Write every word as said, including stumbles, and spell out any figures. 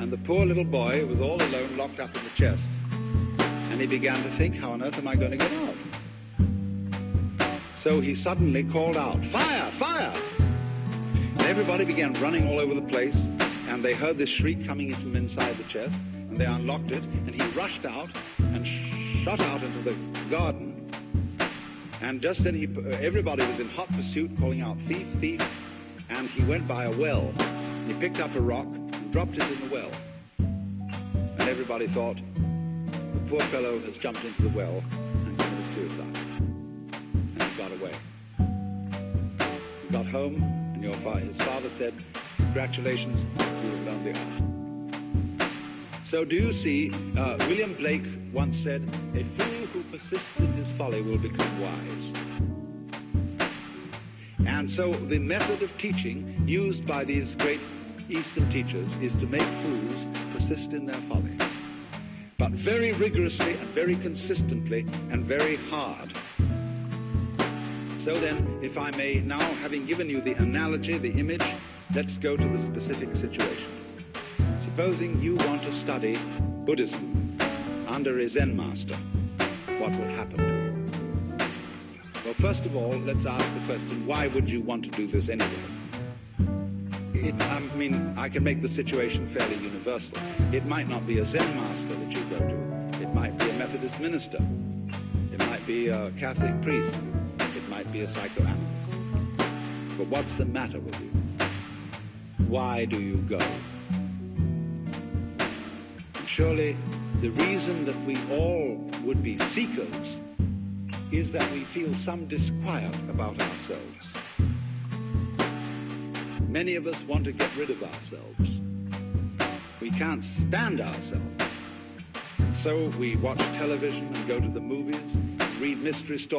And the poor little boy was all alone, locked up in the chest. And he began to think, how on earth am I going to get out? So he suddenly called out, "Fire! Fire!" And everybody began running all over the place, and they heard this shriek coming from inside the chest, and they unlocked it, and he rushed out and shot out into the garden. And just then he, everybody was in hot pursuit, calling out, "Thief, thief!" And he went by a well. He picked up a rock and dropped it in the well. And everybody thought, the poor fellow has jumped into the well and committed suicide. And he got away. He got home, and your fa- his father said, "Congratulations, you have learned the art." So do you see, uh, William Blake once said, "A fool who persists in his folly will become wise." And so the method of teaching used by these great Eastern teachers is to make fools persist in their folly, but very rigorously and very consistently and very hard. So then, if I may, now having given you the analogy, the image, let's go to the specific situation. Supposing you want to study Buddhism under a Zen master, what will happen to you? Well, first of all, let's ask the question, why would you want to do this anyway? It, I mean, I can make the situation fairly universal. It might not be a Zen master that you go to. It might be a Methodist minister. It might be a Catholic priest. It might be a psychoanalyst. But what's the matter with you? Why do you go? And surely the reason that we all would be seekers is that we feel some disquiet about ourselves. Many of us want to get rid of ourselves. We can't stand ourselves. So we watch television and go to the movies, read mystery stories.